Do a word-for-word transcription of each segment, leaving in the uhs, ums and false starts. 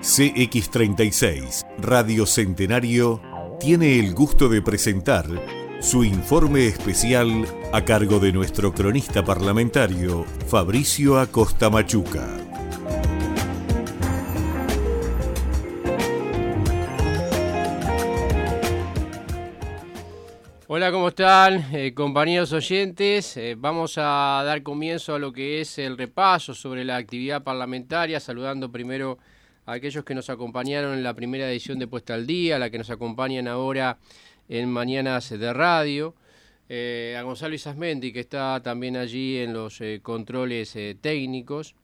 C X treinta y seis, Radio Centenario, tiene el gusto de presentar su informe especial a cargo de nuestro cronista parlamentario, Fabricio Acosta Machuca. Hola, ¿cómo están, eh, compañeros oyentes? Eh, vamos a dar comienzo a lo que es el repaso sobre la actividad parlamentaria, saludando primero a aquellos que nos acompañaron en la primera edición de Puesta al Día, a la que nos acompañan ahora en Mañanas de Radio, eh, a Gonzalo Isasmendi, que está también allí en los eh, controles eh, técnicos.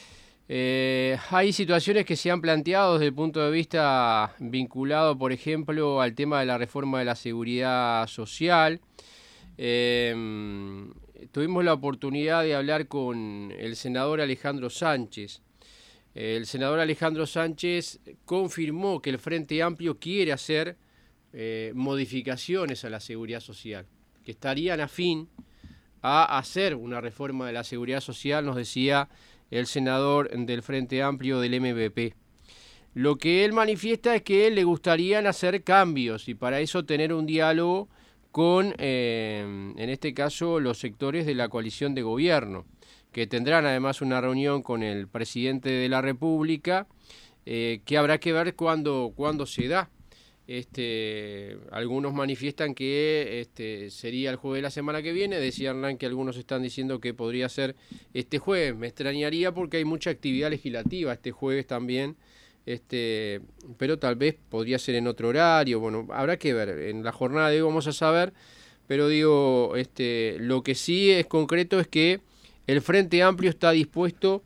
Eh, hay situaciones que se han planteado desde el punto de vista vinculado, por ejemplo, al tema de la reforma de la seguridad social. Eh, tuvimos la oportunidad de hablar con el senador Alejandro Sánchez. El senador Alejandro Sánchez confirmó que el Frente Amplio quiere hacer eh, modificaciones a la seguridad social, que estarían afín a hacer una reforma de la seguridad social, nos decía el senador del Frente Amplio del M V P. Lo que él manifiesta es que él le gustarían hacer cambios y para eso tener un diálogo con, eh, en este caso, los sectores de la coalición de gobierno, que tendrán además una reunión con el presidente de la República, eh, que habrá que ver cuándo, cuándo se da. Este, algunos manifiestan que este, sería el jueves de la semana que viene, decían que algunos están diciendo que podría ser este jueves. Me extrañaría porque hay mucha actividad legislativa este jueves también, este, pero tal vez podría ser en otro horario. Bueno, habrá que ver, en la jornada de hoy vamos a saber, pero digo, este, lo que sí es concreto es que el Frente Amplio está dispuesto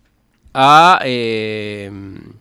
a eh,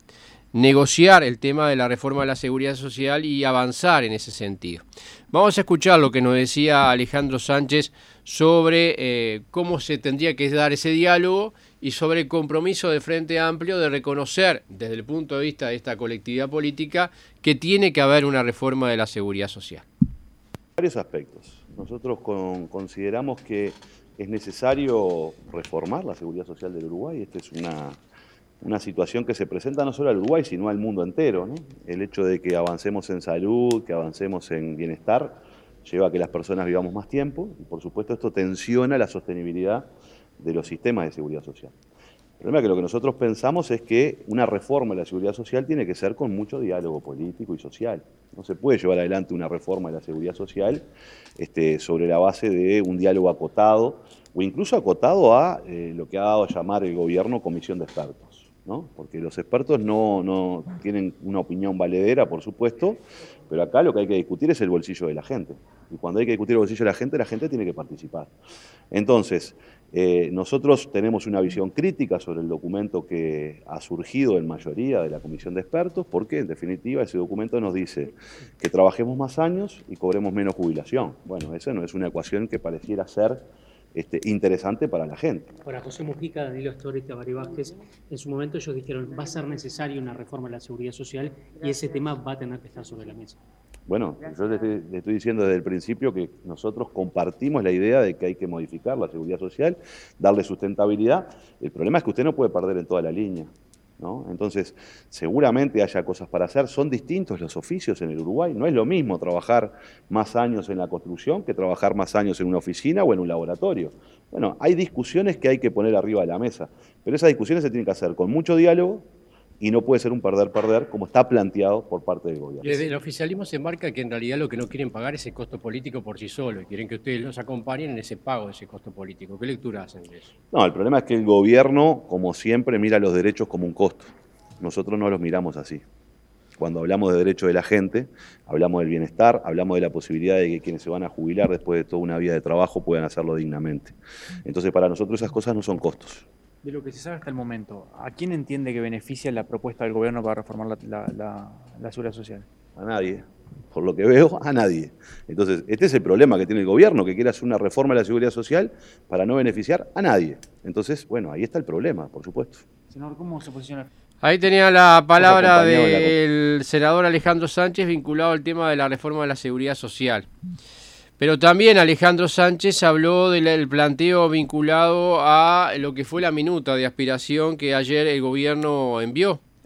negociar el tema de la reforma de la seguridad social y avanzar en ese sentido. Vamos a escuchar lo que nos decía Alejandro Sánchez sobre eh, cómo se tendría que dar ese diálogo y sobre el compromiso del Frente Amplio de reconocer, desde el punto de vista de esta colectividad política, que tiene que haber una reforma de la seguridad social. Varios aspectos. Nosotros con, consideramos que es necesario reformar la seguridad social del Uruguay. Esta es una, una situación que se presenta no solo al Uruguay, sino al mundo entero, ¿no? El hecho de que avancemos en salud, que avancemos en bienestar, lleva a que las personas vivamos más tiempo y, por supuesto, esto tensiona la sostenibilidad de los sistemas de seguridad social. El problema es que lo que nosotros pensamos es que una reforma de la seguridad social tiene que ser con mucho diálogo político y social. No se puede llevar adelante una reforma de la seguridad social este, sobre la base de un diálogo acotado o incluso acotado a eh, lo que ha dado a llamar el gobierno comisión de expertos, ¿no? Porque los expertos no, no tienen una opinión valedera, por supuesto, pero acá lo que hay que discutir es el bolsillo de la gente. Y cuando hay que discutir el bolsillo de la gente, la gente tiene que participar. Entonces, eh, nosotros tenemos una visión crítica sobre el documento que ha surgido en mayoría de la comisión de expertos, porque en definitiva ese documento nos dice que trabajemos más años y cobremos menos jubilación. Bueno, esa no es una ecuación que pareciera ser Este, interesante para la gente. Para José Mujica, Danilo Astorga y Tabaré Vázquez, en su momento ellos dijeron va a ser necesaria una reforma de la seguridad social y ese tema va a tener que estar sobre la mesa. Bueno, yo le estoy, le estoy diciendo desde el principio que nosotros compartimos la idea de que hay que modificar la seguridad social, darle sustentabilidad. El problema es que usted no puede perder en toda la línea, ¿no? Entonces, seguramente haya cosas para hacer. Son distintos los oficios en el Uruguay. No es lo mismo trabajar más años en la construcción que trabajar más años en una oficina o en un laboratorio. Bueno, hay discusiones que hay que poner arriba de la mesa, pero esas discusiones se tienen que hacer con mucho diálogo y no puede ser un perder-perder como está planteado por parte del gobierno. Desde el oficialismo se marca que en realidad lo que no quieren pagar es el costo político por sí solo y quieren que ustedes los acompañen en ese pago de ese costo político. ¿Qué lectura hacen de eso? No, el problema es que el gobierno, como siempre, mira los derechos como un costo. Nosotros no los miramos así. Cuando hablamos de derechos de la gente, hablamos del bienestar, hablamos de la posibilidad de que quienes se van a jubilar después de toda una vida de trabajo puedan hacerlo dignamente. Entonces, para nosotros esas cosas no son costos. De lo que se sabe hasta el momento, ¿a quién entiende que beneficia la propuesta del gobierno para reformar la, la, la, la seguridad social? A nadie. Por lo que veo, a nadie. Entonces, este es el problema que tiene el gobierno, que quiere hacer una reforma de la seguridad social para no beneficiar a nadie. Entonces, bueno, ahí está el problema, por supuesto. Senador, ¿cómo se posiciona? Ahí tenía la palabra del senador Alejandro Sánchez vinculado al tema de la reforma de la seguridad social. Pero también Alejandro Sánchez habló del planteo vinculado a lo que fue la minuta de aspiración que ayer el gobierno envió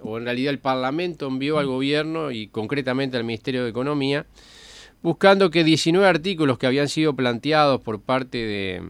o en realidad el Parlamento envió al gobierno y concretamente al Ministerio de Economía, buscando que diecinueve artículos que habían sido planteados por parte de,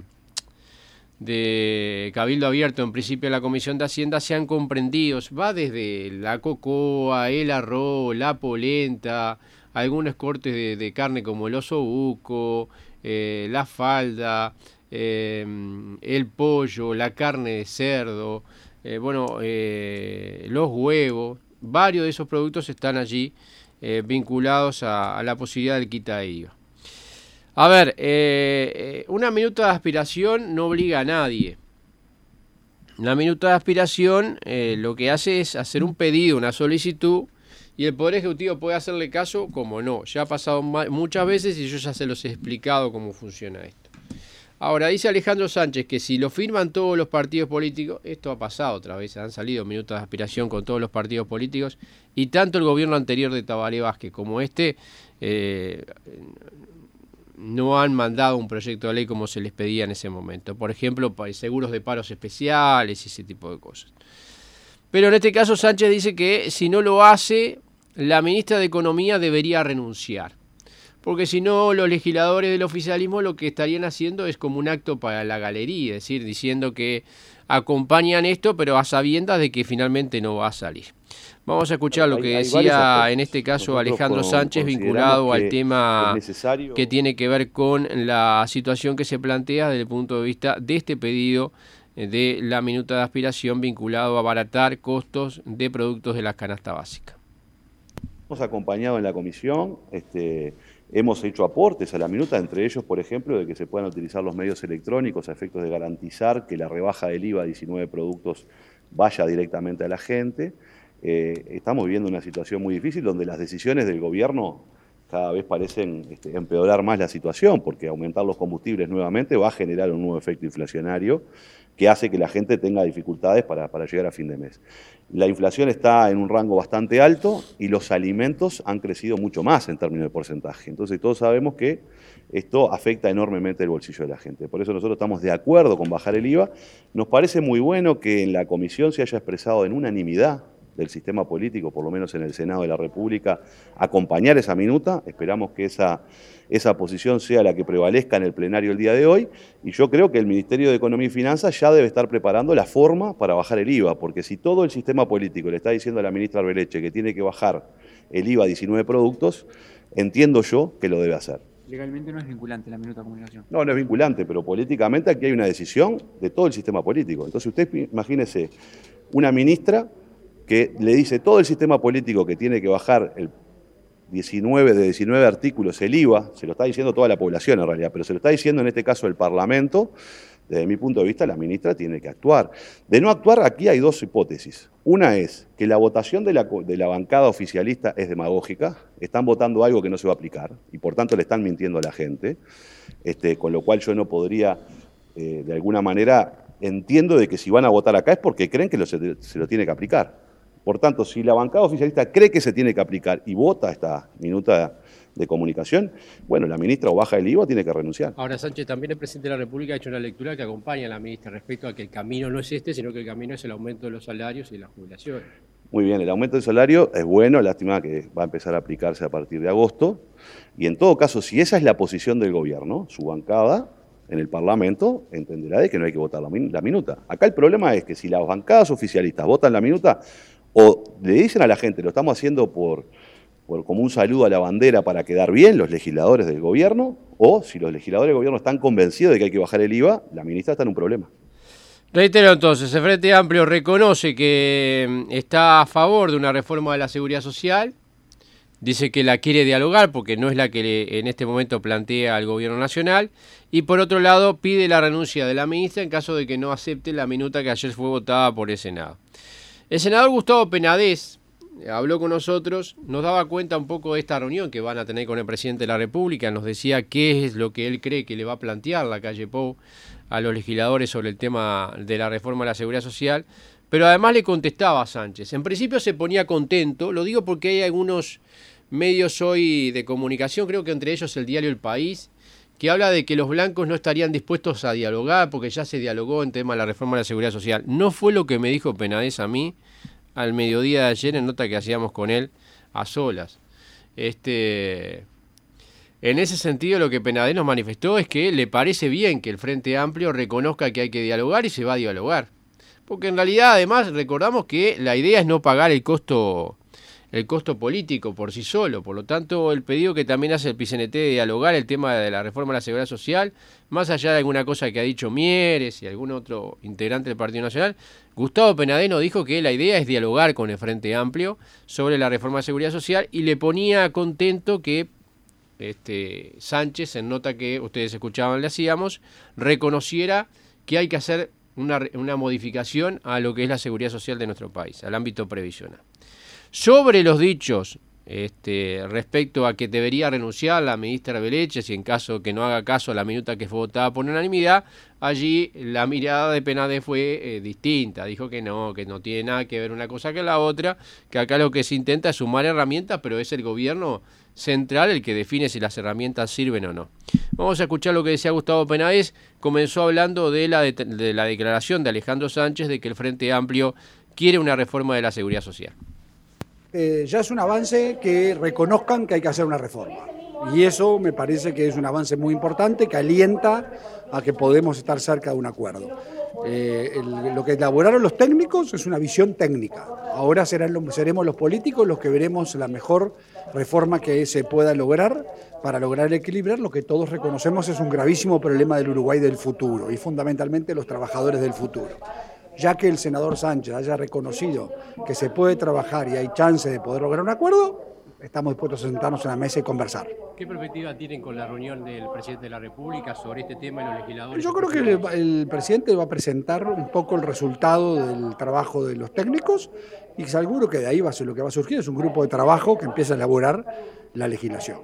de Cabildo Abierto, en principio de la Comisión de Hacienda, sean comprendidos. Va desde la cocoa, el arroz, la polenta, algunos cortes de, de carne como el osobuco, eh, la falda, eh, el pollo, la carne de cerdo, eh, bueno, eh, los huevos. Varios de esos productos están allí eh, vinculados a, a la posibilidad del quita de I V A. A ver, eh, una minuta de aspiración no obliga a nadie. La minuta de aspiración eh, lo que hace es hacer un pedido, una solicitud, y el Poder Ejecutivo puede hacerle caso como no. Ya ha pasado muchas veces y yo ya se los he explicado cómo funciona esto. Ahora, dice Alejandro Sánchez que si lo firman todos los partidos políticos, esto ha pasado otra vez, han salido minutos de aspiración con todos los partidos políticos, y tanto el gobierno anterior de Tabaré Vázquez como este eh, no han mandado un proyecto de ley como se les pedía en ese momento. Por ejemplo, seguros de paros especiales y ese tipo de cosas. Pero en este caso Sánchez dice que si no lo hace, la ministra de Economía debería renunciar. Porque si no, los legisladores del oficialismo lo que estarían haciendo es como un acto para la galería, es decir, diciendo que acompañan esto, pero a sabiendas de que finalmente no va a salir. Vamos a escuchar lo que decía en este caso Alejandro Sánchez vinculado al tema que tiene que ver con la situación que se plantea desde el punto de vista de este pedido de la minuta de aspiración vinculado a abaratar costos de productos de la canasta básica. Hemos acompañado en la comisión, este, hemos hecho aportes a la minuta, entre ellos, por ejemplo, de que se puedan utilizar los medios electrónicos a efectos de garantizar que la rebaja del I V A a diecinueve productos vaya directamente a la gente. Eh, estamos viviendo una situación muy difícil donde las decisiones del gobierno cada vez parecen este, empeorar más la situación, porque aumentar los combustibles nuevamente va a generar un nuevo efecto inflacionario que hace que la gente tenga dificultades para, para llegar a fin de mes. La inflación está en un rango bastante alto y los alimentos han crecido mucho más en términos de porcentaje. Entonces todos sabemos que esto afecta enormemente el bolsillo de la gente. Por eso nosotros estamos de acuerdo con bajar el I V A. Nos parece muy bueno que en la comisión se haya expresado en unanimidad del sistema político, por lo menos en el Senado de la República, acompañar esa minuta. Esperamos que esa, esa posición sea la que prevalezca en el plenario el día de hoy, y yo creo que el Ministerio de Economía y Finanzas ya debe estar preparando la forma para bajar el I V A, porque si todo el sistema político le está diciendo a la ministra Arbeleche que tiene que bajar el I V A a diecinueve productos, entiendo yo que lo debe hacer. Legalmente no es vinculante la minuta de comunicación. No, no es vinculante, pero políticamente aquí hay una decisión de todo el sistema político. Entonces usted imagínese una ministra que le dice todo el sistema político que tiene que bajar el diecinueve de diecinueve artículos el I V A, se lo está diciendo toda la población en realidad, pero se lo está diciendo en este caso el Parlamento. Desde mi punto de vista, la ministra tiene que actuar. De no actuar, aquí hay dos hipótesis. Una es que la votación de la, de la bancada oficialista es demagógica, están votando algo que no se va a aplicar y por tanto le están mintiendo a la gente, este, con lo cual yo no podría, eh, de alguna manera, entiendo de que si van a votar acá es porque creen que lo, se, se lo tiene que aplicar. Por tanto, si la bancada oficialista cree que se tiene que aplicar y vota esta minuta de comunicación, bueno, la ministra o baja el I V A o tiene que renunciar. Ahora, Sánchez, también el presidente de la República ha hecho una lectura que acompaña a la ministra respecto a que el camino no es este, sino que el camino es el aumento de los salarios y de las jubilaciones. Muy bien, el aumento del salario es bueno, lástima que va a empezar a aplicarse a partir de agosto, y en todo caso, si esa es la posición del gobierno, su bancada en el Parlamento entenderá de que no hay que votar la, min la minuta. Acá el problema es que si las bancadas oficialistas votan la minuta, o le dicen a la gente, lo estamos haciendo por, por como un saludo a la bandera para quedar bien los legisladores del gobierno, o si los legisladores del gobierno están convencidos de que hay que bajar el I V A, la ministra está en un problema. Reitero entonces, el Frente Amplio reconoce que está a favor de una reforma de la seguridad social, dice que la quiere dialogar porque no es la que le, en este momento plantea el gobierno nacional, y por otro lado pide la renuncia de la ministra en caso de que no acepte la minuta que ayer fue votada por el Senado. El senador Gustavo Penades habló con nosotros, nos daba cuenta un poco de esta reunión que van a tener con el presidente de la República, nos decía qué es lo que él cree que le va a plantear la calle Pou a los legisladores sobre el tema de la reforma de la seguridad social, pero además le contestaba a Sánchez. En principio se ponía contento, lo digo porque hay algunos medios hoy de comunicación, creo que entre ellos el diario El País, que habla de que los blancos no estarían dispuestos a dialogar porque ya se dialogó en tema de la reforma de la seguridad social. No fue lo que me dijo Penades a mí, al mediodía de ayer en nota que hacíamos con él a solas. Este, en ese sentido, lo que Penades nos manifestó es que le parece bien que el Frente Amplio reconozca que hay que dialogar y se va a dialogar. Porque en realidad, además, recordamos que la idea es no pagar el costo, el costo político por sí solo. Por lo tanto, el pedido que también hace el P C N T de dialogar el tema de la reforma de la Seguridad Social, más allá de alguna cosa que ha dicho Mieres y algún otro integrante del Partido Nacional, Gustavo Penades nos dijo que la idea es dialogar con el Frente Amplio sobre la reforma de Seguridad Social y le ponía contento que este, Sánchez, en nota que ustedes escuchaban, le hacíamos, reconociera que hay que hacer Una, una modificación a lo que es la seguridad social de nuestro país, al ámbito previsional. Sobre los dichos este, respecto a que debería renunciar la ministra Beleches y en caso que no haga caso a la minuta que fue votada por unanimidad, allí la mirada de Penades fue eh, distinta. Dijo que no, que no tiene nada que ver una cosa que la otra, que acá lo que se intenta es sumar herramientas, pero es el gobierno central el que define si las herramientas sirven o no. Vamos a escuchar lo que decía Gustavo Penades. Comenzó hablando de la, de, de la declaración de Alejandro Sánchez de que el Frente Amplio quiere una reforma de la seguridad social. Eh, ya es un avance que reconozcan que hay que hacer una reforma. Y eso me parece que es un avance muy importante que alienta a que podemos estar cerca de un acuerdo. Eh, el, lo que elaboraron los técnicos es una visión técnica. Ahora serán los, seremos los políticos los que veremos la mejor reforma que se pueda lograr para lograr equilibrar lo que todos reconocemos es un gravísimo problema del Uruguay del futuro y fundamentalmente los trabajadores del futuro. Ya que el senador Sánchez haya reconocido que se puede trabajar y hay chance de poder lograr un acuerdo, estamos dispuestos a sentarnos en la mesa y conversar. ¿Qué perspectiva tienen con la reunión del presidente de la República sobre este tema y los legisladores? Yo creo que el, el presidente va a presentar un poco el resultado del trabajo de los técnicos y seguro que de ahí va a ser lo que va a surgir, es un grupo de trabajo que empieza a elaborar la legislación.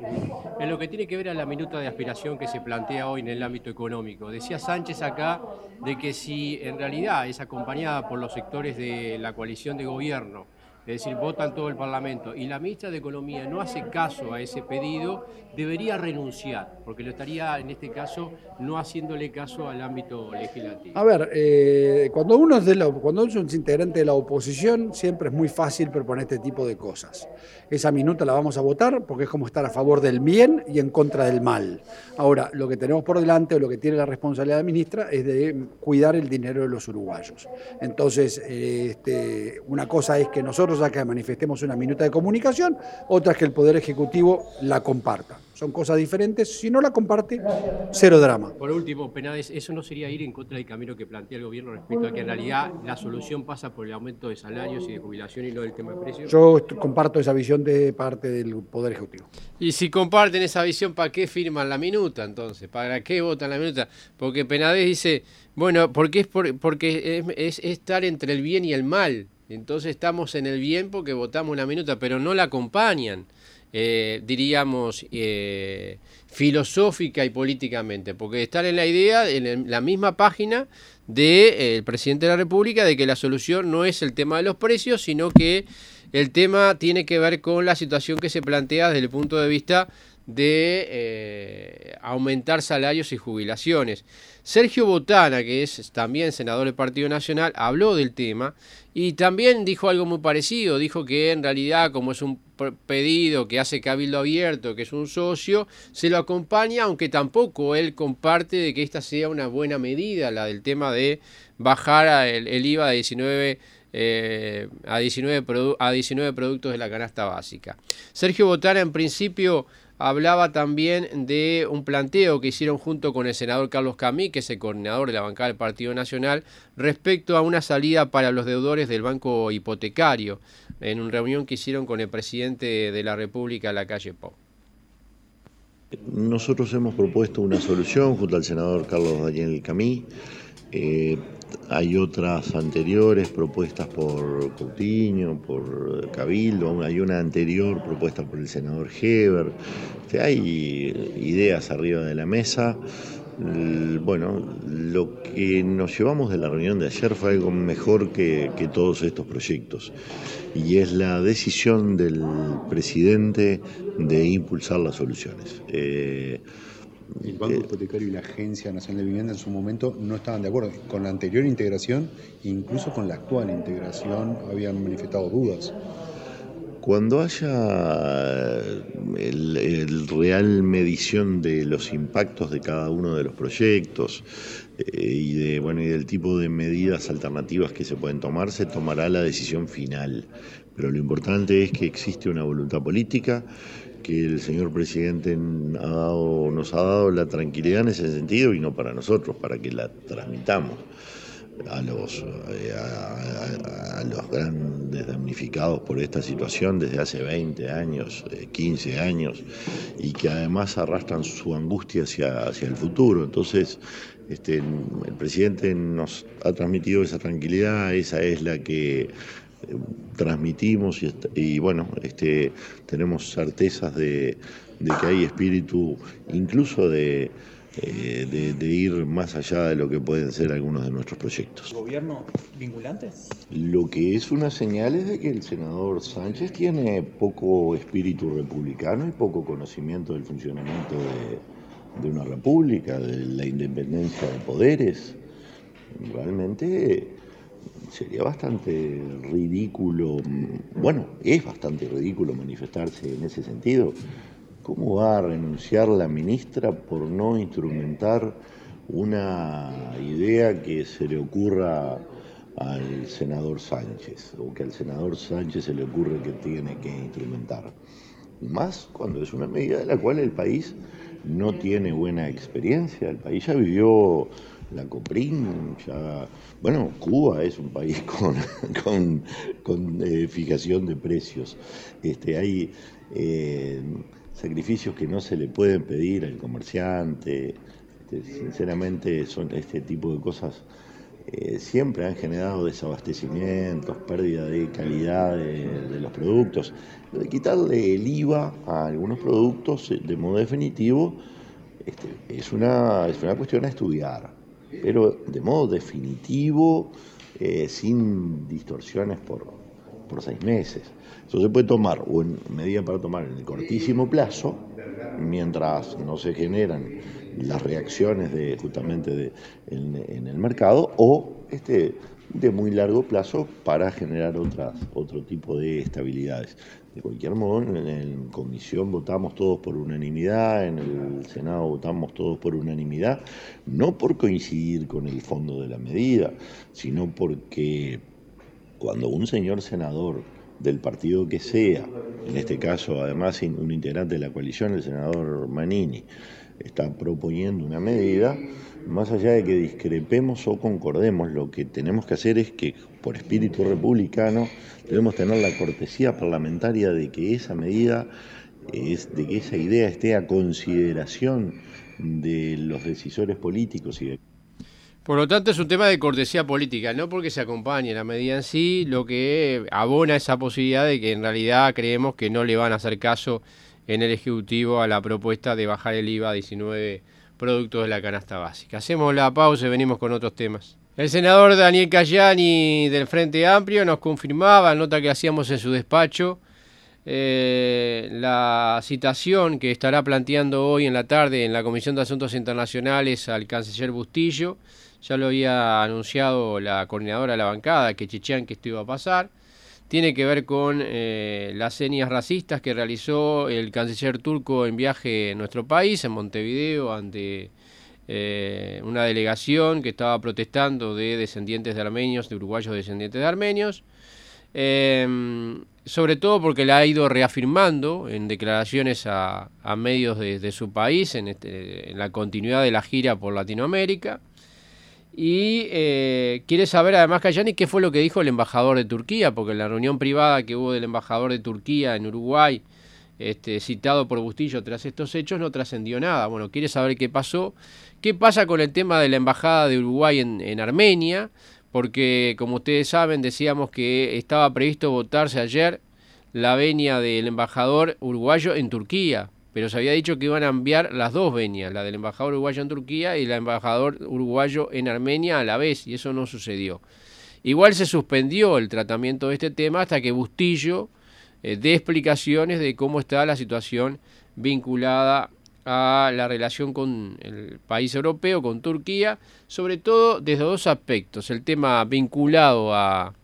En lo que tiene que ver a la minuta de aspiración que se plantea hoy en el ámbito económico, decía Sánchez acá de que si en realidad es acompañada por los sectores de la coalición de gobierno, es decir, votan todo el Parlamento, y la ministra de Economía no hace caso a ese pedido, debería renunciar, porque lo estaría, en este caso, no haciéndole caso al ámbito legislativo. A ver, eh, cuando uno es de la, cuando uno es integrante de la oposición, siempre es muy fácil proponer este tipo de cosas. Esa minuta la vamos a votar porque es como estar a favor del bien y en contra del mal. Ahora, lo que tenemos por delante o lo que tiene la responsabilidad de ministra es de cuidar el dinero de los uruguayos. Entonces, eh, este, una cosa es que nosotros acá manifestemos una minuta de comunicación, otra es que el Poder Ejecutivo la comparta. Son cosas diferentes, si no la comparte, cero drama. Por último, Penades, ¿eso no sería ir en contra del camino que plantea el gobierno respecto a que en realidad la solución pasa por el aumento de salarios y de jubilación y no del tema de precios? Yo comparto esa visión de parte del Poder Ejecutivo. Y si comparten esa visión, ¿para qué firman la minuta entonces? ¿Para qué votan la minuta? Porque Penades dice, bueno, porque es, por, porque es, es, es estar entre el bien y el mal. Entonces estamos en el bien porque votamos la minuta, pero no la acompañan. Eh, diríamos, eh, filosófica y políticamente, porque están en la idea, en la misma página del de, eh, presidente de la República, de que la solución no es el tema de los precios, sino que el tema tiene que ver con la situación que se plantea desde el punto de vista de eh, aumentar salarios y jubilaciones. Sergio Botana, que es también senador del Partido Nacional, habló del tema y también dijo algo muy parecido. Dijo que en realidad, como es un pedido que hace Cabildo Abierto, que es un socio, se lo acompaña, aunque tampoco él comparte de que esta sea una buena medida, la del tema de bajar el, el I V A de diecinueve Eh, a, diecinueve produ- a diecinueve productos de la canasta básica. Sergio Botana en principio hablaba también de un planteo que hicieron junto con el senador Carlos Camí, que es el coordinador de la bancada del Partido Nacional, respecto a una salida para los deudores del banco hipotecario, en una reunión que hicieron con el presidente de la República, Lacalle Pou. Nosotros hemos propuesto una solución junto al senador Carlos Daniel Camí. Eh, hay otras anteriores propuestas por Coutinho, por Cabildo, hay una anterior propuesta por el senador Heber. Hay ideas arriba de la mesa. Bueno, lo que nos llevamos de la reunión de ayer fue algo mejor que, que todos estos proyectos, y es la decisión del presidente de impulsar las soluciones. Eh, El Banco Hipotecario y la Agencia Nacional de Vivienda en su momento no estaban de acuerdo con la anterior integración, incluso con la actual integración habían manifestado dudas. Cuando haya el, el real medición de los impactos de cada uno de los proyectos eh, y, de, bueno, y del tipo de medidas alternativas que se pueden tomar, se tomará la decisión final. Pero lo importante es que existe una voluntad política, que el señor presidente ha dado, nos ha dado la tranquilidad en ese sentido, y no para nosotros, para que la transmitamos a los, a, a, a los grandes damnificados por esta situación desde hace veinte años, quince años, y que además arrastran su angustia hacia, hacia el futuro. Entonces, este, el presidente nos ha transmitido esa tranquilidad, esa es la que transmitimos y, y bueno, este, tenemos certezas de, de que hay espíritu incluso de, eh, de, de ir más allá de lo que pueden ser algunos de nuestros proyectos. ¿Gobierno vinculante? Lo que es una señal es de que el senador Sánchez tiene poco espíritu republicano y poco conocimiento del funcionamiento de, de una república, de la independencia de poderes. Realmente sería bastante ridículo, bueno, es bastante ridículo manifestarse en ese sentido. ¿Cómo va a renunciar la ministra por no instrumentar una idea que se le ocurra al senador Sánchez, o que al senador Sánchez se le ocurre que tiene que instrumentar? Más cuando es una medida de la cual el país no tiene buena experiencia. El país ya vivió la COPRIN, ya, bueno, Cuba es un país con, con, con eh, fijación de precios. Este, hay eh, sacrificios que no se le pueden pedir al comerciante. Este, sinceramente, son este tipo de cosas eh, siempre han generado desabastecimientos, pérdida de calidad de, de los productos. Lo de quitarle el I V A a algunos productos de modo definitivo este, es una, es una cuestión a estudiar, pero de modo definitivo, eh, sin distorsiones por, por seis meses. Eso se puede tomar, o en medida para tomar en el cortísimo plazo, mientras no se generan las reacciones de justamente de, en, en el mercado, o este, de muy largo plazo para generar otras, otro tipo de estabilidades. De cualquier modo, en, en comisión votamos todos por unanimidad, en el Senado votamos todos por unanimidad, no por coincidir con el fondo de la medida, sino porque cuando un señor senador del partido que sea, en este caso además un integrante de la coalición, el senador Manini, está proponiendo una medida, más allá de que discrepemos o concordemos, lo que tenemos que hacer es que, por espíritu republicano, debemos tener la cortesía parlamentaria de que esa medida, es, de que esa idea esté a consideración de los decisores políticos y de... Por lo tanto, es un tema de cortesía política, no porque se acompañe la medida en sí, lo que abona esa posibilidad de que en realidad creemos que no le van a hacer caso en el Ejecutivo a la propuesta de bajar el I V A a diecinueve productos de la canasta básica. Hacemos la pausa y venimos con otros temas. El senador Daniel Cayani del Frente Amplio nos confirmaba, nota que hacíamos en su despacho, eh, la citación que estará planteando hoy en la tarde en la Comisión de Asuntos Internacionales al canciller Bustillo. Ya lo había anunciado la coordinadora de la bancada, que Chechán, que esto iba a pasar. Tiene que ver con eh, las señas racistas que realizó el canciller turco en viaje en nuestro país, en Montevideo, ante eh, una delegación que estaba protestando de descendientes de armenios, de uruguayos descendientes de armenios. Eh, sobre todo porque la ha ido reafirmando en declaraciones a, a medios de, de su país, en, este, en la continuidad de la gira por Latinoamérica. Y eh, quiere saber además Cayani qué fue lo que dijo el embajador de Turquía, porque en la reunión privada que hubo del embajador de Turquía en Uruguay, este, citado por Bustillo tras estos hechos, no trascendió nada. Bueno, quiere saber qué pasó, qué pasa con el tema de la embajada de Uruguay en, en Armenia, porque como ustedes saben decíamos que estaba previsto votarse ayer la venia del embajador uruguayo en Turquía, pero se había dicho que iban a enviar las dos venias, la del embajador uruguayo en Turquía y la del embajador uruguayo en Armenia a la vez, y eso no sucedió. Igual se suspendió el tratamiento de este tema hasta que Bustillo eh, dé explicaciones de cómo está la situación vinculada a la relación con el país europeo, con Turquía, sobre todo desde dos aspectos. El tema vinculado a,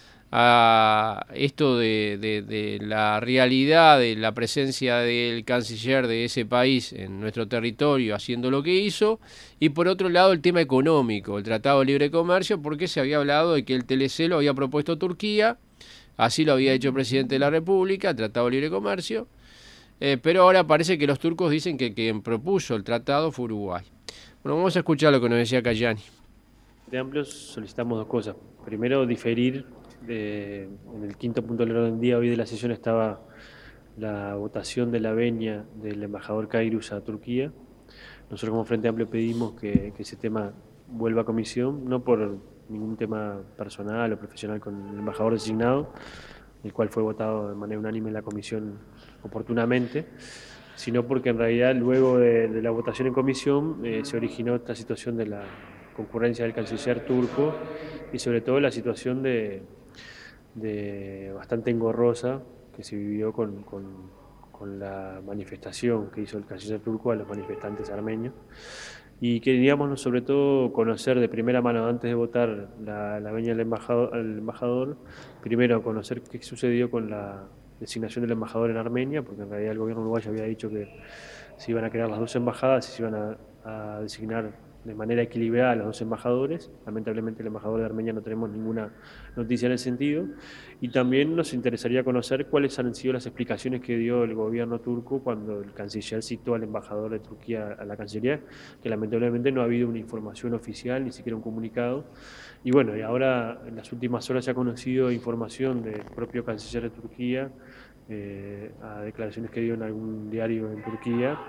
a esto de, de, de la realidad de la presencia del canciller de ese país en nuestro territorio haciendo lo que hizo, y por otro lado el tema económico, el Tratado de Libre Comercio, porque se había hablado de que el T L C lo había propuesto Turquía, así lo había hecho el presidente de la República, el Tratado de Libre Comercio. Eh, pero ahora parece que los turcos dicen que quien propuso el tratado fue Uruguay. Bueno, vamos a escuchar lo que nos decía Cayani. De Amplios solicitamos dos cosas. Primero, diferir, de, en el quinto punto del orden del día, hoy de la sesión estaba la votación de la venia del embajador Kayrus a Turquía. Nosotros como Frente Amplio pedimos que, que ese tema vuelva a comisión, no por ningún tema personal o profesional con el embajador designado, el cual fue votado de manera unánime en la comisión oportunamente, sino porque en realidad luego de, de la votación en comisión eh, se originó esta situación de la concurrencia del canciller turco y sobre todo la situación de, de bastante engorrosa que se vivió con, con, con la manifestación que hizo el canciller turco a los manifestantes armenios. Y queríamos sobre todo conocer de primera mano, antes de votar la, la venia del embajador, al embajador, primero conocer qué sucedió con la designación del embajador en Armenia, porque en realidad el gobierno uruguayo había dicho que se iban a crear las dos embajadas y se iban a, a designar de manera equilibrada a los dos embajadores. Lamentablemente el embajador de Armenia no tenemos ninguna noticia en ese sentido. Y también nos interesaría conocer cuáles han sido las explicaciones que dio el gobierno turco cuando el canciller citó al embajador de Turquía a la Cancillería, que lamentablemente no ha habido una información oficial, ni siquiera un comunicado. Y bueno, y ahora en las últimas horas se ha conocido información del propio canciller de Turquía, eh, a declaraciones que dio en algún diario en Turquía,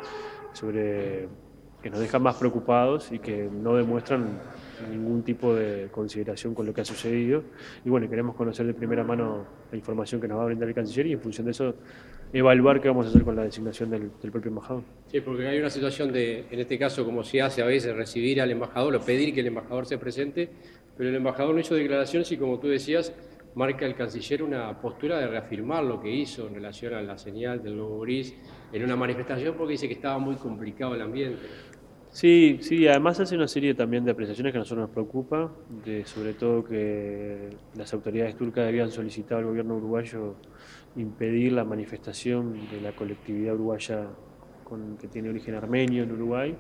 sobre que nos dejan más preocupados y que no demuestran ningún tipo de consideración con lo que ha sucedido. Y bueno, queremos conocer de primera mano la información que nos va a brindar el canciller y en función de eso evaluar qué vamos a hacer con la designación del, del propio embajador. Sí, porque hay una situación de, en este caso, como se hace a veces, recibir al embajador o pedir que el embajador se presente, pero el embajador no hizo declaraciones y, como tú decías, marca el canciller una postura de reafirmar lo que hizo en relación a la señal del logo gris en una manifestación, porque dice que estaba muy complicado el ambiente. Sí, sí, además hace una serie también de apreciaciones que a nosotros nos preocupa, de, sobre todo que las autoridades turcas habían solicitado al gobierno uruguayo impedir la manifestación de la colectividad uruguaya con, que tiene origen armenio en Uruguay.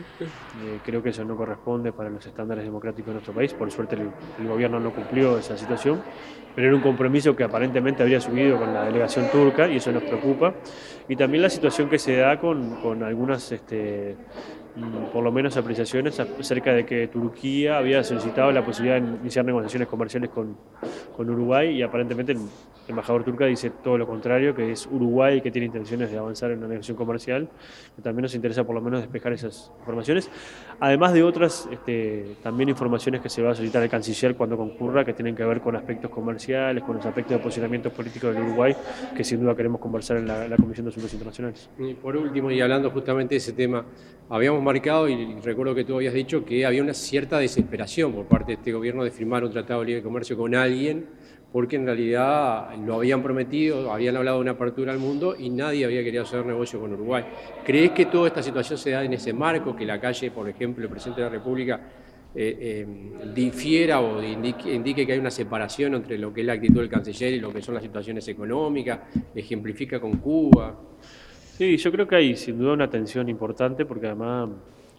Eh, creo que eso no corresponde para los estándares democráticos de nuestro país. Por suerte el, el gobierno no cumplió esa situación, pero era un compromiso que aparentemente habría subido con la delegación turca y eso nos preocupa. Y también la situación que se da con, con algunas... Este, por lo menos apreciaciones acerca de que Turquía había solicitado la posibilidad de iniciar negociaciones comerciales con, con Uruguay y aparentemente el embajador turco dice todo lo contrario, que es Uruguay que tiene intenciones de avanzar en una negociación comercial. También nos interesa por lo menos despejar esas informaciones, además de otras este, también informaciones que se va a solicitar al canciller cuando concurra, que tienen que ver con aspectos comerciales, con los aspectos de posicionamientos políticos del Uruguay, que sin duda queremos conversar en la, la Comisión de Asuntos Internacionales. Y por último, y hablando justamente de ese tema, habíamos marcado, y recuerdo que tú habías dicho, que había una cierta desesperación por parte de este gobierno de firmar un tratado de libre comercio con alguien, porque en realidad lo habían prometido, habían hablado de una apertura al mundo y nadie había querido hacer negocio con Uruguay. ¿Crees que toda esta situación se da en ese marco, que la calle, por ejemplo, el presidente de la República eh, eh, difiera o indique, indique que hay una separación entre lo que es la actitud del canciller y lo que son las situaciones económicas, ejemplifica con Cuba? Sí, yo creo que hay sin duda una tensión importante porque además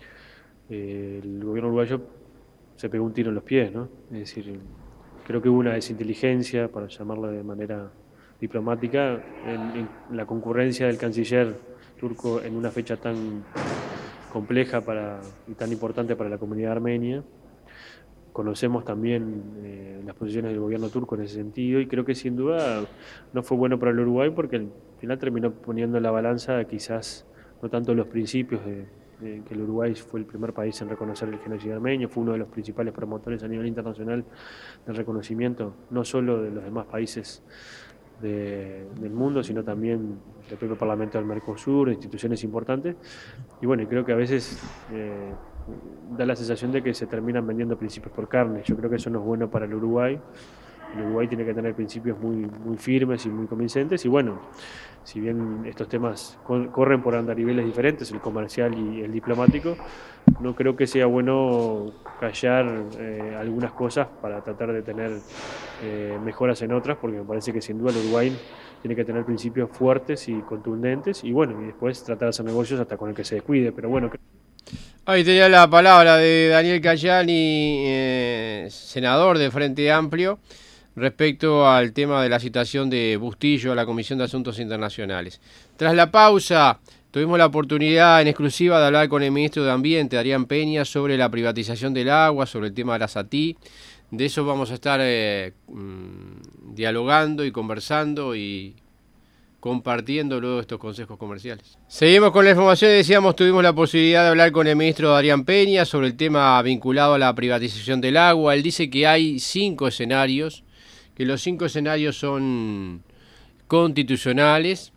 eh, el gobierno uruguayo se pegó un tiro en los pies, ¿no? Es decir, creo que hubo una desinteligencia, para llamarla de manera diplomática, en, en la concurrencia del canciller turco en una fecha tan compleja para, y tan importante para la comunidad armenia. Conocemos también eh, las posiciones del gobierno turco en ese sentido y creo que sin duda no fue bueno para el Uruguay porque al final terminó poniendo en la balanza quizás no tanto los principios de, de que el Uruguay fue el primer país en reconocer el genocidio armenio, fue uno de los principales promotores a nivel internacional del reconocimiento no solo de los demás países de, del mundo, sino también del propio Parlamento del Mercosur, instituciones importantes. Y bueno, creo que a veces eh, da la sensación de que se terminan vendiendo principios por carne. Yo creo que eso no es bueno para el Uruguay El Uruguay tiene que tener principios muy, muy firmes y muy convincentes y bueno, si bien estos temas corren por andariveles diferentes, el comercial y el diplomático, no creo que sea bueno callar eh, algunas cosas para tratar de tener eh, mejoras en otras, porque me parece que sin duda el Uruguay tiene que tener principios fuertes y contundentes y bueno, y después tratar de hacer negocios hasta con el que se descuide, pero bueno. Ahí tenía la palabra de Daniel Cayani, eh, senador de Frente Amplio, respecto al tema de la citación de Bustillo a la Comisión de Asuntos Internacionales. Tras la pausa, tuvimos la oportunidad en exclusiva de hablar con el ministro de Ambiente, Adrián Peña, sobre la privatización del agua, sobre el tema de Arasatí. De eso vamos a estar eh, mmm, dialogando y conversando y compartiendo luego estos consejos comerciales. Seguimos con la información y decíamos, tuvimos la posibilidad de hablar con el ministro Adrián Peña sobre el tema vinculado a la privatización del agua. Él dice que hay cinco escenarios, que los cinco escenarios son constitucionales.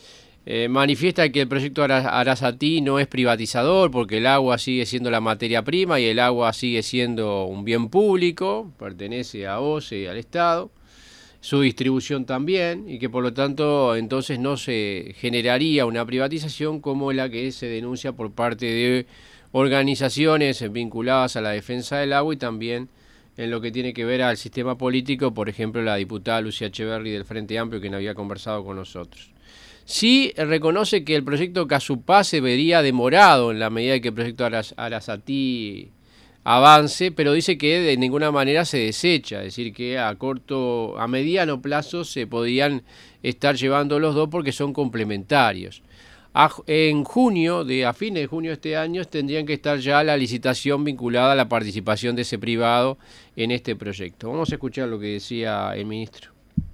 Eh, manifiesta que el proyecto Arasatí no es privatizador porque el agua sigue siendo la materia prima y el agua sigue siendo un bien público, pertenece a O C E y al Estado, su distribución también, y que por lo tanto entonces no se generaría una privatización como la que se denuncia por parte de organizaciones vinculadas a la defensa del agua y también en lo que tiene que ver al sistema político, por ejemplo la diputada Lucía Echeverri del Frente Amplio, quien había conversado con nosotros. Sí reconoce que el proyecto Casupá se vería demorado en la medida que el proyecto Arasatí avance, pero dice que de ninguna manera se desecha, es decir que a corto, a mediano plazo se podían estar llevando los dos porque son complementarios. A, en junio, de, a fines de junio de este año, tendrían que estar ya la licitación vinculada a la participación de ese privado en este proyecto. Vamos a escuchar lo que decía el ministro.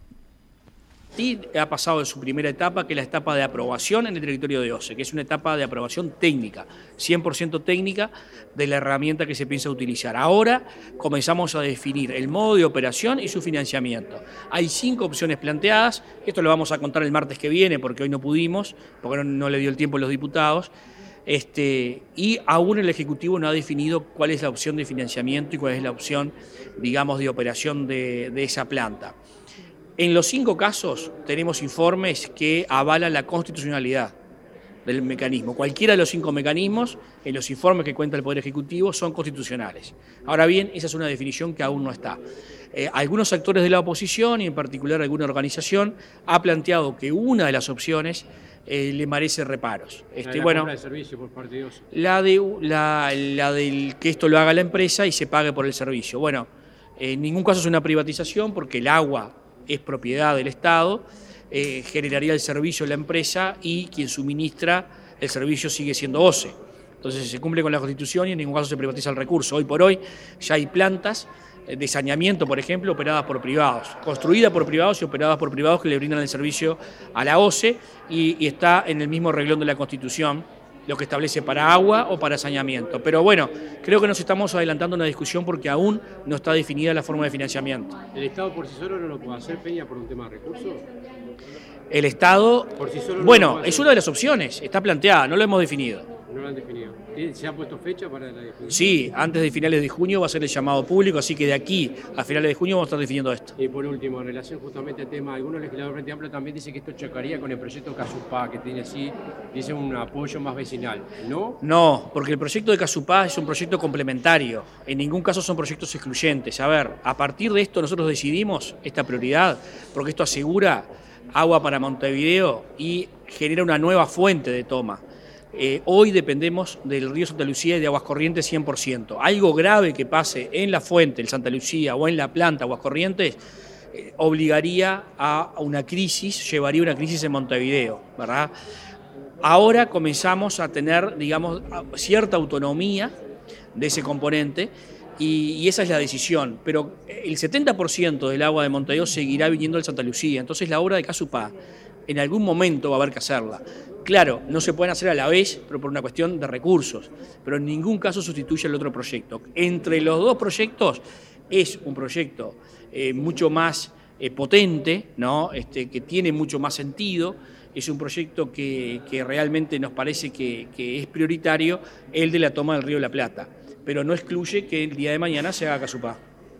Sí, ha pasado de su primera etapa, que es la etapa de aprobación en el territorio de O C E, que es una etapa de aprobación técnica, cien por ciento técnica de la herramienta que se piensa utilizar. Ahora comenzamos a definir el modo de operación y su financiamiento. Hay cinco opciones planteadas, esto lo vamos a contar el martes que viene porque hoy no pudimos, porque no, no le dio el tiempo a los diputados, este, y aún el Ejecutivo no ha definido cuál es la opción de financiamiento y cuál es la opción, digamos, de operación de, de esa planta. En los cinco casos tenemos informes que avalan la constitucionalidad del mecanismo. Cualquiera de los cinco mecanismos, en los informes que cuenta el Poder Ejecutivo, son constitucionales. Ahora bien, esa es una definición que aún no está. Eh, algunos actores de la oposición, y en particular alguna organización, ha planteado que una de las opciones eh, le merece reparos. Este, la bueno, compra de servicio por parte de O C E. La de la, la del que esto lo haga la empresa y se pague por el servicio. Bueno, en ningún caso es una privatización porque el agua es propiedad del Estado, eh, generaría el servicio la empresa y quien suministra el servicio sigue siendo O C E. Entonces se cumple con la Constitución y en ningún caso se privatiza el recurso. Hoy por hoy ya hay plantas de saneamiento, por ejemplo, operadas por privados, construidas por privados y operadas por privados que le brindan el servicio a la O C E y, y está en el mismo reglón de la Constitución lo que establece para agua o para saneamiento. Pero bueno, creo que nos estamos adelantando una discusión porque aún no está definida la forma de financiamiento. ¿El Estado por sí solo no lo puede hacer, Peña, por un tema de recursos? El Estado, por sí solo no bueno, es una de las opciones, está planteada, no lo hemos definido. No lo han definido. ¿Se ha puesto fecha para la definición? Sí, antes de finales de junio va a ser el llamado público, así que de aquí a finales de junio vamos a estar definiendo esto. Y por último, en relación justamente al tema, algunos legisladores del Frente Amplio también dicen que esto chocaría con el proyecto Casupá, que tiene así, dice un apoyo más vecinal, ¿no? No, porque el proyecto de Casupá es un proyecto complementario, en ningún caso son proyectos excluyentes. A ver, a partir de esto nosotros decidimos esta prioridad, porque esto asegura agua para Montevideo y genera una nueva fuente de toma. Eh, hoy dependemos del río Santa Lucía y de Aguas Corrientes cien por ciento. Algo grave que pase en la fuente, el Santa Lucía o en la planta Aguas Corrientes, eh, obligaría a una crisis, llevaría a una crisis en Montevideo, ¿verdad? Ahora comenzamos a tener, digamos, cierta autonomía de ese componente y, y esa es la decisión. Pero el setenta por ciento del agua de Montevideo seguirá viniendo al Santa Lucía. Entonces la obra de Casupá en algún momento va a haber que hacerla. Claro, no se pueden hacer a la vez, pero por una cuestión de recursos, pero en ningún caso sustituye el otro proyecto. Entre los dos proyectos es un proyecto eh, mucho más eh, potente, ¿no? Este, que tiene mucho más sentido, es un proyecto que, que realmente nos parece que, que es prioritario, el de la toma del Río de la Plata, pero no excluye que el día de mañana se haga Casupá.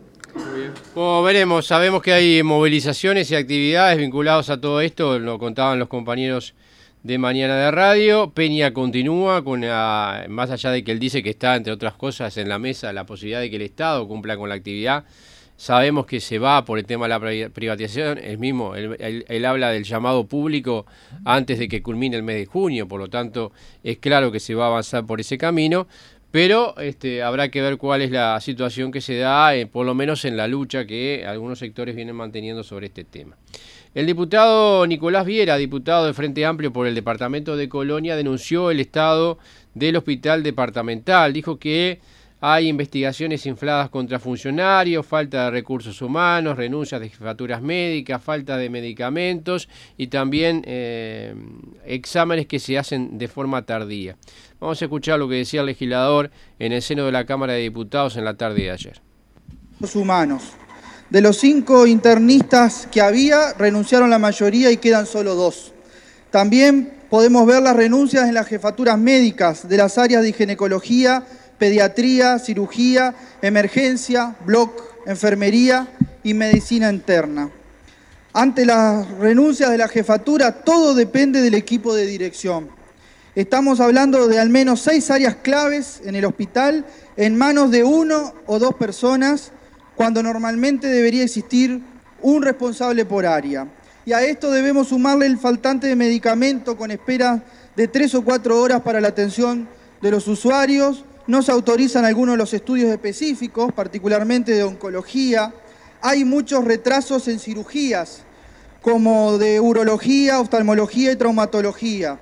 Muy bien. Como veremos, sabemos que hay movilizaciones y actividades vinculadas a todo esto, lo contaban los compañeros de Mañana de Radio. Peña continúa con la, más allá de que él dice que está, entre otras cosas, en la mesa la posibilidad de que el Estado cumpla con la actividad. Sabemos que se va por el tema de la privatización. Él mismo, él, él, él habla del llamado público antes de que culmine el mes de junio, por lo tanto es claro que se va a avanzar por ese camino, pero este, habrá que ver cuál es la situación que se da, eh, por lo menos en la lucha que algunos sectores vienen manteniendo sobre este tema. El diputado Nicolás Viera, diputado de Frente Amplio por el departamento de Colonia, denunció el estado del hospital departamental. Dijo que hay investigaciones infladas contra funcionarios, falta de recursos humanos, renuncias de jefaturas médicas, falta de medicamentos y también eh, exámenes que se hacen de forma tardía. Vamos a escuchar lo que decía el legislador en el seno de la Cámara de Diputados en la tarde de ayer. Los humanos. De los cinco internistas que había, renunciaron la mayoría y quedan solo dos. También podemos ver las renuncias en las jefaturas médicas de las áreas de ginecología, pediatría, cirugía, emergencia, bloc, enfermería y medicina interna. Ante las renuncias de la jefatura, todo depende del equipo de dirección. Estamos hablando de al menos seis áreas claves en el hospital en manos de uno o dos personas, cuando normalmente debería existir un responsable por área. Y a esto debemos sumarle el faltante de medicamento con espera de tres o cuatro horas para la atención de los usuarios. No se autorizan algunos de los estudios específicos, particularmente de oncología. Hay muchos retrasos en cirugías, como de urología, oftalmología y traumatología.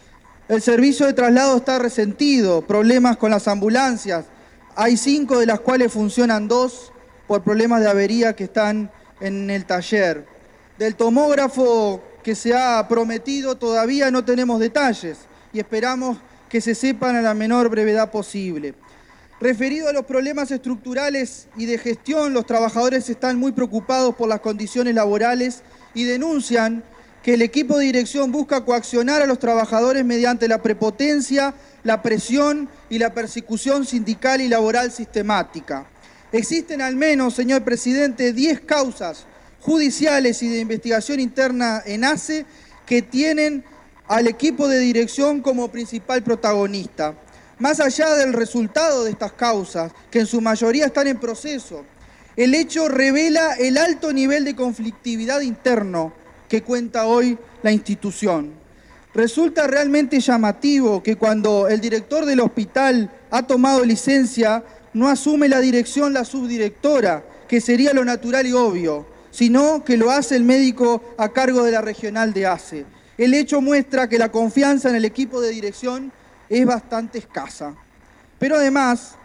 El servicio de traslado está resentido, problemas con las ambulancias. Hay cinco de las cuales funcionan dos por problemas de avería que están en el taller. Del tomógrafo que se ha prometido todavía no tenemos detalles y esperamos que se sepan a la menor brevedad posible. Referido a los problemas estructurales y de gestión, los trabajadores están muy preocupados por las condiciones laborales y denuncian que el equipo de dirección busca coaccionar a los trabajadores mediante la prepotencia, la presión y la persecución sindical y laboral sistemática. Existen al menos, señor presidente, diez causas judiciales y de investigación interna en ACE que tienen al equipo de dirección como principal protagonista. Más allá del resultado de estas causas, que en su mayoría están en proceso, el hecho revela el alto nivel de conflictividad interno que cuenta hoy la institución. Resulta realmente llamativo que cuando el director del hospital ha tomado licencia, no asume la dirección la subdirectora, que sería lo natural y obvio, sino que lo hace el médico a cargo de la regional de ACE. El hecho muestra que la confianza en el equipo de dirección es bastante escasa. Pero además,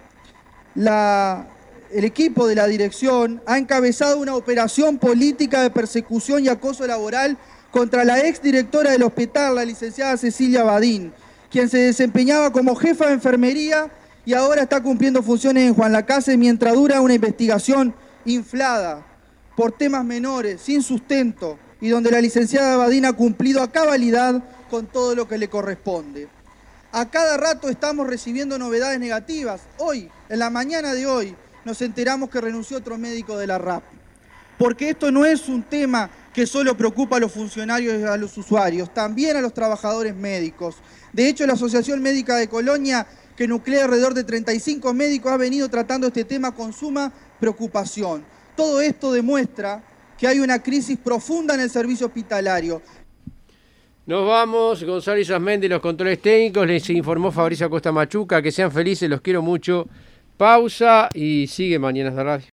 la, el equipo de la dirección ha encabezado una operación política de persecución y acoso laboral contra la exdirectora del hospital, la licenciada Cecilia Badín, quien se desempeñaba como jefa de enfermería y ahora está cumpliendo funciones en Juan Lacase mientras dura una investigación inflada por temas menores, sin sustento, y donde la licenciada Badín ha cumplido a cabalidad con todo lo que le corresponde. A cada rato estamos recibiendo novedades negativas. Hoy, en la mañana de hoy, nos enteramos que renunció otro médico de la R A P. Porque esto no es un tema que solo preocupa a los funcionarios y a los usuarios, también a los trabajadores médicos. De hecho, la Asociación Médica de Colonia, que nuclea alrededor de treinta y cinco médicos, ha venido tratando este tema con suma preocupación. Todo esto demuestra que hay una crisis profunda en el servicio hospitalario. Nos vamos, Gonzalo Isasmendi, los controles técnicos, les informó Fabricio Acosta Machuca, que sean felices, los quiero mucho. Pausa y sigue Mañanas de Radio.